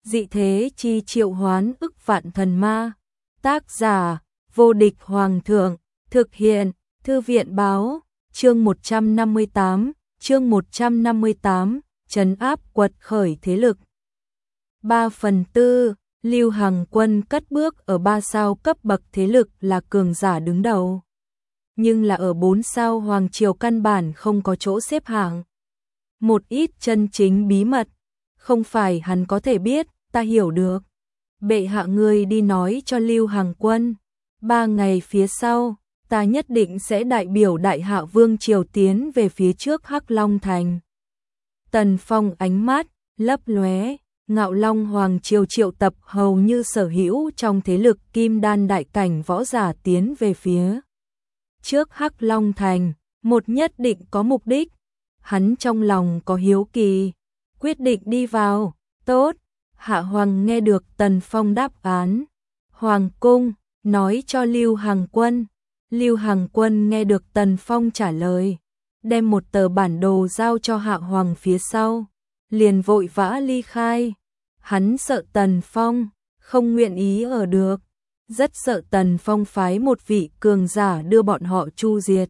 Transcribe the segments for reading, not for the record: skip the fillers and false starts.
Dị thế chi triệu hoán ức vạn thần ma. Tác giả: Vô địch hoàng thượng. Thực hiện: Thư viện báo. Chương 158, trấn áp quật khởi thế lực. 3/4, Lưu Hằng Quân cất bước ở 3 sao cấp bậc thế lực là cường giả đứng đầu. Nhưng là ở 4 sao hoàng triều căn bản không có chỗ xếp hạng. Một ít chân chính bí mật, không phải hắn có thể biết, ta hiểu được. Bệ hạ ngươi đi nói cho Lưu Hằng Quân, 3 ngày phía sau, ta nhất định sẽ đại biểu Đại Hạ Vương triều tiến về phía trước Hắc Long Thành. Tần Phong ánh mắt lấp lóe, Ngạo Long Hoàng triều triệu tập hầu như sở hữu trong thế lực Kim Đan đại cảnh võ giả tiến về phía trước Hắc Long Thành, một nhất định có mục đích. Hắn trong lòng có hiếu kỳ, quyết định đi vào. Tốt. Hạ Hoàng nghe được Tần Phong đáp án. Hoàng cung, nói cho Lưu Hằng Quân. Lưu Hằng Quân nghe được Tần Phong trả lời, đem một tờ bản đồ giao cho Hạ Hoàng phía sau, liền vội vã ly khai. Hắn sợ Tần Phong không nguyện ý ở được, rất sợ Tần Phong phái một vị cường giả đưa bọn họ chu diệt.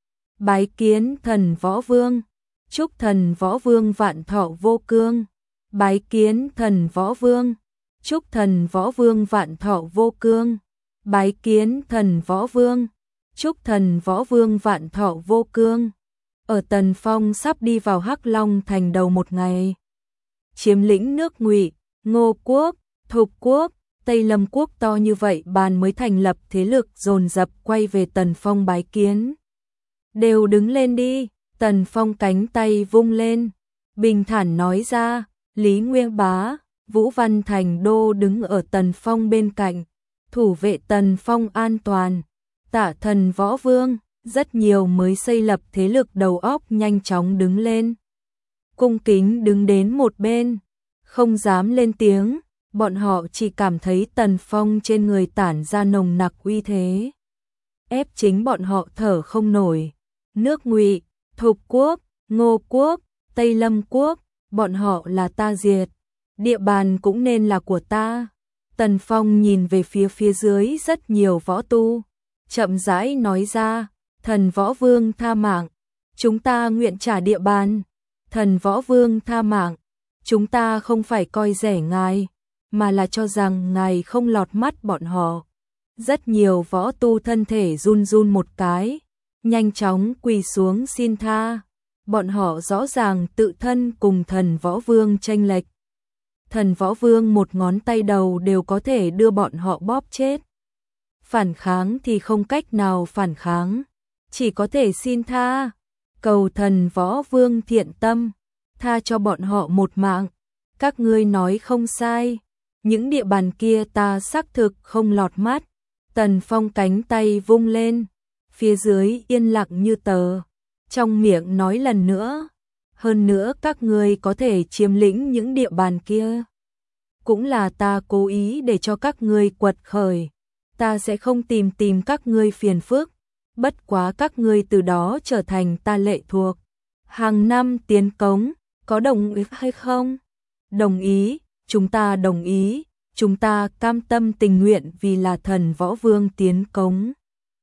Bái kiến Thần Võ Vương. Chúc Thần Võ Vương vạn thọ vô cương. Bái kiến Thần Võ Vương. Chúc Thần Võ Vương vạn thọ vô cương. Bái kiến Thần Võ Vương. Chúc Thần Võ Vương vạn thọ vô cương. Ở Tần Phong sắp đi vào Hắc Long Thành đầu một ngày, chiếm lĩnh nước Ngụy, Ngô Quốc, Thục Quốc, Tây Lâm Quốc to như vậy bàn mới thành lập thế lực dồn dập quay về Tần Phong bái kiến. Đều đứng lên đi. Tần Phong cánh tay vung lên, bình thản nói ra. Lý Nguyên Bá, Vũ Văn Thành Đô đứng ở Tần Phong bên cạnh, thủ vệ Tần Phong an toàn. Tả Thần Võ Vương, rất nhiều mới xây lập thế lực đầu óc nhanh chóng đứng lên, cung kính đứng đến một bên, không dám lên tiếng. Bọn họ chỉ cảm thấy Tần Phong trên người tản ra nồng nặc uy thế, ép chính bọn họ thở không nổi. Nước Ngụy, Thục Quốc, Ngô Quốc, Tây Lâm Quốc, bọn họ là ta diệt, địa bàn cũng nên là của ta. Tần Phong nhìn về phía dưới rất nhiều võ tu, chậm rãi nói ra. Thần Võ Vương tha mạng, chúng ta nguyện trả địa bàn. Thần Võ Vương tha mạng, chúng ta không phải coi rẻ ngài, mà là cho rằng ngài không lọt mắt bọn họ. Rất nhiều võ tu thân thể run run một cái, nhanh chóng quỳ xuống xin tha. Bọn họ rõ ràng tự thân cùng Thần Võ Vương chênh lệch. Thần Võ Vương một ngón tay đầu đều có thể đưa bọn họ bóp chết. Phản kháng thì không cách nào phản kháng, chỉ có thể xin tha, cầu Thần Võ Vương thiện tâm, tha cho bọn họ một mạng. Các ngươi nói không sai, những địa bàn kia ta xác thực không lọt mắt. Tần Phong cánh tay vung lên, phía dưới yên lặng như tờ, trong miệng nói lần nữa. Hơn nữa các ngươi có thể chiếm lĩnh những địa bàn kia, cũng là ta cố ý để cho các ngươi quật khởi. Ta sẽ không tìm các ngươi phiền phức, bất quá các ngươi từ đó trở thành ta lệ thuộc. Hàng năm tiến cống, có đồng ý hay không? Đồng ý, chúng ta đồng ý, chúng ta cam tâm tình nguyện vì là Thần Võ Vương tiến cống.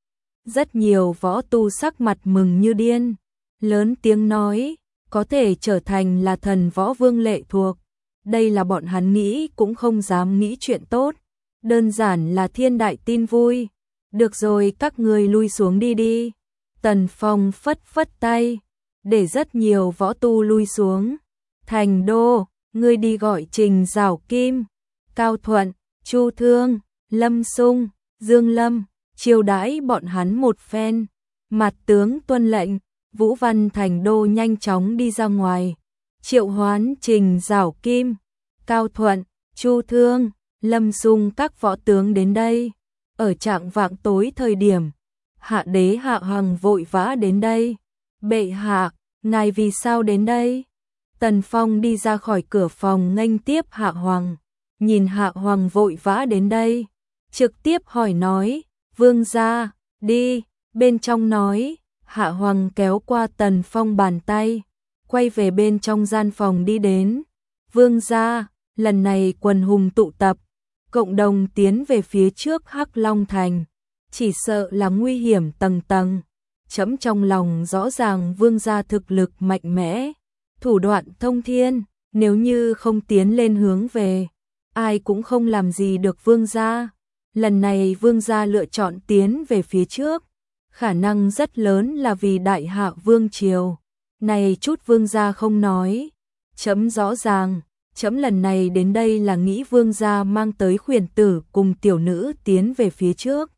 Rất nhiều võ tu sắc mặt mừng như điên, lớn tiếng nói, có thể trở thành là Thần Võ Vương lệ thuộc. Đây là bọn hắn nghĩ cũng không dám nghĩ chuyện tốt, đơn giản là thiên đại tin vui. Được rồi, các ngươi lui xuống đi đi. Tần Phong phất phất tay, để rất nhiều võ tu lui xuống. Thành Đô, ngươi đi gọi Trình Giảo Kim, Cao Thuận, Chu Thương, Lâm Sung, Dương Lâm, chiêu đãi bọn hắn một phen. Mặt tướng tuân lệnh. Vũ Văn Thành Đô nhanh chóng đi ra ngoài, triệu hoán Trình Giảo Kim, Cao Thuận, Chu Thương, Lâm Sung các võ tướng đến đây. Ở trạng vạng tối thời điểm, Hạ Đế Hạ Hoàng vội vã đến đây. Bệ hạ, ngài vì sao đến đây? Tần Phong đi ra khỏi cửa phòng nghênh tiếp Hạ Hoàng, nhìn Hạ Hoàng vội vã đến đây, trực tiếp hỏi nói, vương gia, đi, bên trong nói. Hạ Hoàng kéo qua Tần Phong bàn tay, quay về bên trong gian phòng đi đến. Vương gia, Lần này quần hùng tụ tập, cộng đồng tiến về phía trước Hắc Long Thành, chỉ sợ là nguy hiểm tầng tầng. Trẫm trong lòng rõ ràng vương gia thực lực mạnh mẽ, thủ đoạn thông thiên, nếu như không tiến lên hướng về, ai cũng không làm gì được vương gia. Lần này vương gia lựa chọn tiến về phía trước, khả năng rất lớn là vì đại hạ vương triều. Này chút vương gia không nói, trẫm rõ ràng, trẫm lần này đến đây là nghĩ vương gia mang tới khuyển tử cùng tiểu nữ tiến về phía trước.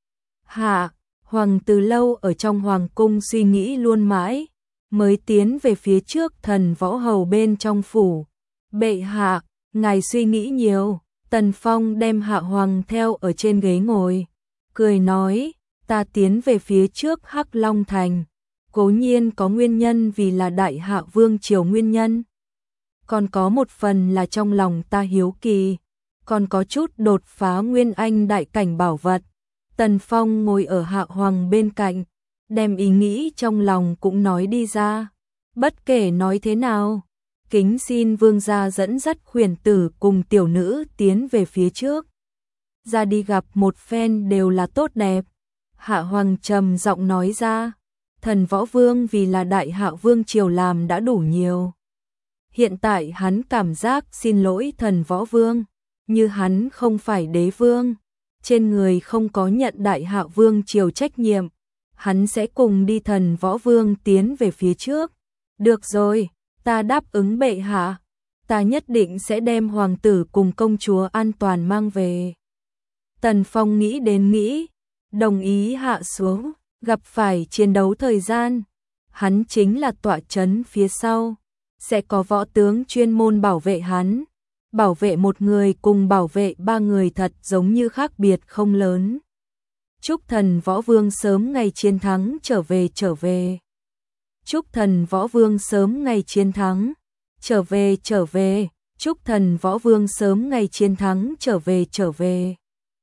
Hạ, hoàng từ lâu ở trong hoàng cung suy nghĩ luôn mãi, mới tiến về phía trước Thần Võ Hầu bên trong phủ. Bệ hạ, ngài suy nghĩ nhiều. Tần Phong đem Hạ Hoàng theo ở trên ghế ngồi, cười nói, ta tiến về phía trước Hắc Long Thành, cố nhiên có nguyên nhân vì là đại hạ vương triều nguyên nhân. Còn có một phần là trong lòng ta hiếu kỳ, còn có chút đột phá nguyên anh đại cảnh bảo vật. Tần Phong ngồi ở Hạ Hoàng bên cạnh, đem ý nghĩ trong lòng cũng nói đi ra. Bất kể nói thế nào, kính xin vương gia dẫn dắt khuyển tử cùng tiểu nữ tiến về phía trước. Ra đi gặp một phen đều là tốt đẹp. Hạ Hoàng trầm giọng nói ra, Thần Võ Vương vì là đại hạ vương triều làm đã đủ nhiều. Hiện tại hắn cảm giác xin lỗi Thần Võ Vương, như hắn không phải đế vương, trên người không có nhận đại hạ vương triều trách nhiệm, hắn sẽ cùng đi Thần Võ Vương tiến về phía trước. Được rồi, ta đáp ứng bệ hạ, ta nhất định sẽ đem hoàng tử cùng công chúa an toàn mang về. Tần Phong nghĩ đến nghĩ, đồng ý hạ xuống. Gặp phải chiến đấu thời gian, hắn chính là tọa trấn phía sau, sẽ có võ tướng chuyên môn bảo vệ hắn. Bảo vệ một người cùng bảo vệ ba người thật giống như khác biệt không lớn. Chúc Thần Võ Vương sớm ngày chiến thắng trở về. Chúc Thần Võ Vương sớm ngày chiến thắng trở về. Chúc Thần Võ Vương sớm ngày chiến thắng trở về.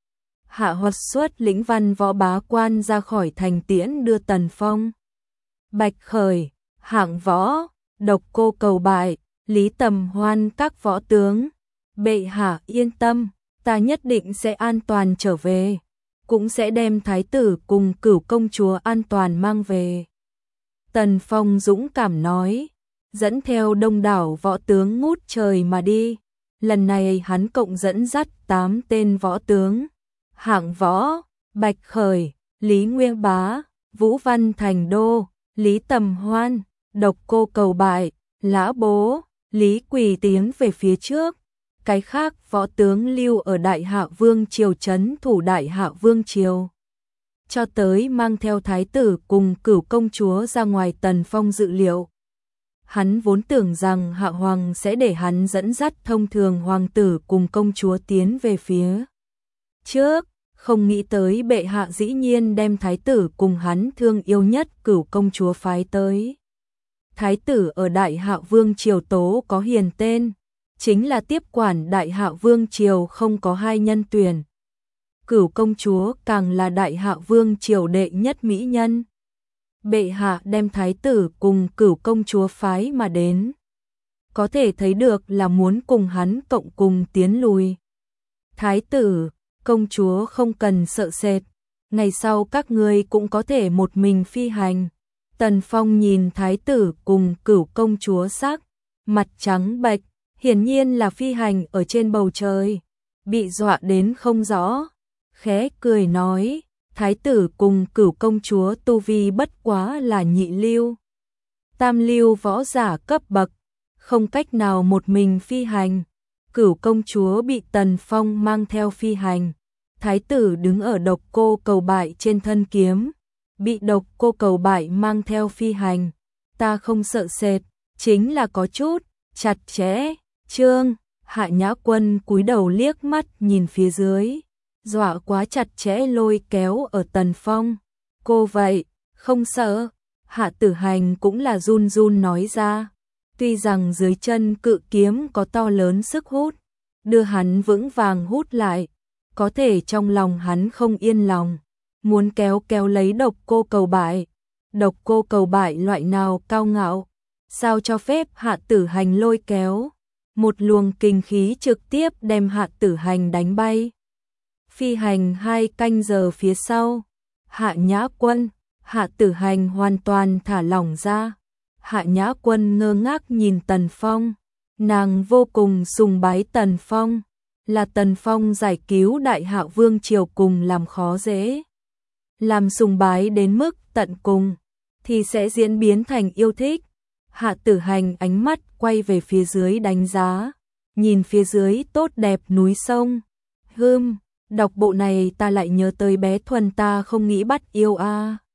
Hạ Hoạt xuất lĩnh văn võ bá quan ra khỏi thành tiễn đưa Tần Phong. Bạch Khởi, Hạng Võ, Độc Cô Cầu Bại, Lý Tầm Hoan các võ tướng. Bệ hạ yên tâm, ta nhất định sẽ an toàn trở về, cũng sẽ đem thái tử cùng Cửu công chúa an toàn mang về. Tần Phong dũng cảm nói, dẫn theo đông đảo võ tướng ngút trời mà đi. Lần này hắn cộng dẫn dắt 8 tên võ tướng. Hạng Võ, Bạch Khởi, Lý Nguyên Bá, Vũ Văn Thành Đô, Lý Tầm Hoan, Độc Cô Cầu Bại, Lã Bố, Lý Quỳ tiến về phía trước. Cái khác võ tướng lưu ở Đại Hạ Vương triều trấn thủ Đại Hạ Vương triều. Cho tới mang theo thái tử cùng Cửu công chúa ra ngoài. Tần Phong dự liệu. Hắn vốn tưởng rằng Hạ Hoàng sẽ để hắn dẫn dắt thông thường hoàng tử cùng công chúa tiến về phía trước, không nghĩ tới bệ hạ dĩ nhiên đem thái tử cùng hắn thương yêu nhất Cửu công chúa phái tới. Thái tử ở Đại Hạ Vương triều tố có hiền tên, chính là tiếp quản Đại Hạ Vương triều không có hai nhân tuyển. Cửu công chúa càng là Đại Hạ Vương triều đệ nhất mỹ nhân. Bệ hạ đem thái tử cùng Cửu công chúa phái mà đến, có thể thấy được là muốn cùng hắn cộng cùng tiến lùi. Thái tử, công chúa không cần sợ sệt, ngày sau các ngươi cũng có thể một mình phi hành. Tần Phong nhìn thái tử cùng Cửu công chúa sắc mặt trắng bệch, hiển nhiên là phi hành ở trên bầu trời, bị dọa đến không rõ, khẽ cười nói, thái tử cùng Cửu công chúa tu vi bất quá là nhị lưu, tam lưu võ giả cấp bậc, không cách nào một mình phi hành. Cửu công chúa bị Tần Phong mang theo phi hành. Thái tử đứng ở Độc Cô Cầu Bại trên thân kiếm, bị Độc Cô Cầu Bại mang theo phi hành. Ta không sợ sệt, chính là có chút chặt chẽ. Trương Hạ Nhã Quân cúi đầu liếc mắt nhìn phía dưới, dọa quá chặt chẽ lôi kéo ở Tần Phong. Cô vậy, không sợ. Hạ Tử Hành cũng là run run nói ra. Tuy rằng dưới chân cự kiếm có to lớn sức hút, đưa hắn vững vàng hút lại, có thể trong lòng hắn không yên lòng, muốn kéo lấy Độc Cô Cầu Bại. Độc Cô Cầu Bại loại nào cao ngạo, sao cho phép Hạ Tử Hành lôi kéo. một luồng kinh khí trực tiếp đem Hạ Tử Hành đánh bay. Phi hành 2 canh giờ phía sau, Hạ Nhã Quân, Hạ Tử Hành hoàn toàn thả lỏng ra. Hạ Nhã Quân ngơ ngác nhìn Tần Phong, nàng vô cùng sùng bái Tần Phong, là Tần Phong giải cứu Đại Hạ Vương triều cùng làm khó dễ. Làm sùng bái đến mức tận cùng thì sẽ diễn biến thành yêu thích. Hạ Tử Hành ánh mắt quay về phía dưới đánh giá, nhìn phía dưới tốt đẹp núi sông. Đọc bộ này ta lại nhớ tới bé Thuần ta không nghĩ bắt yêu a.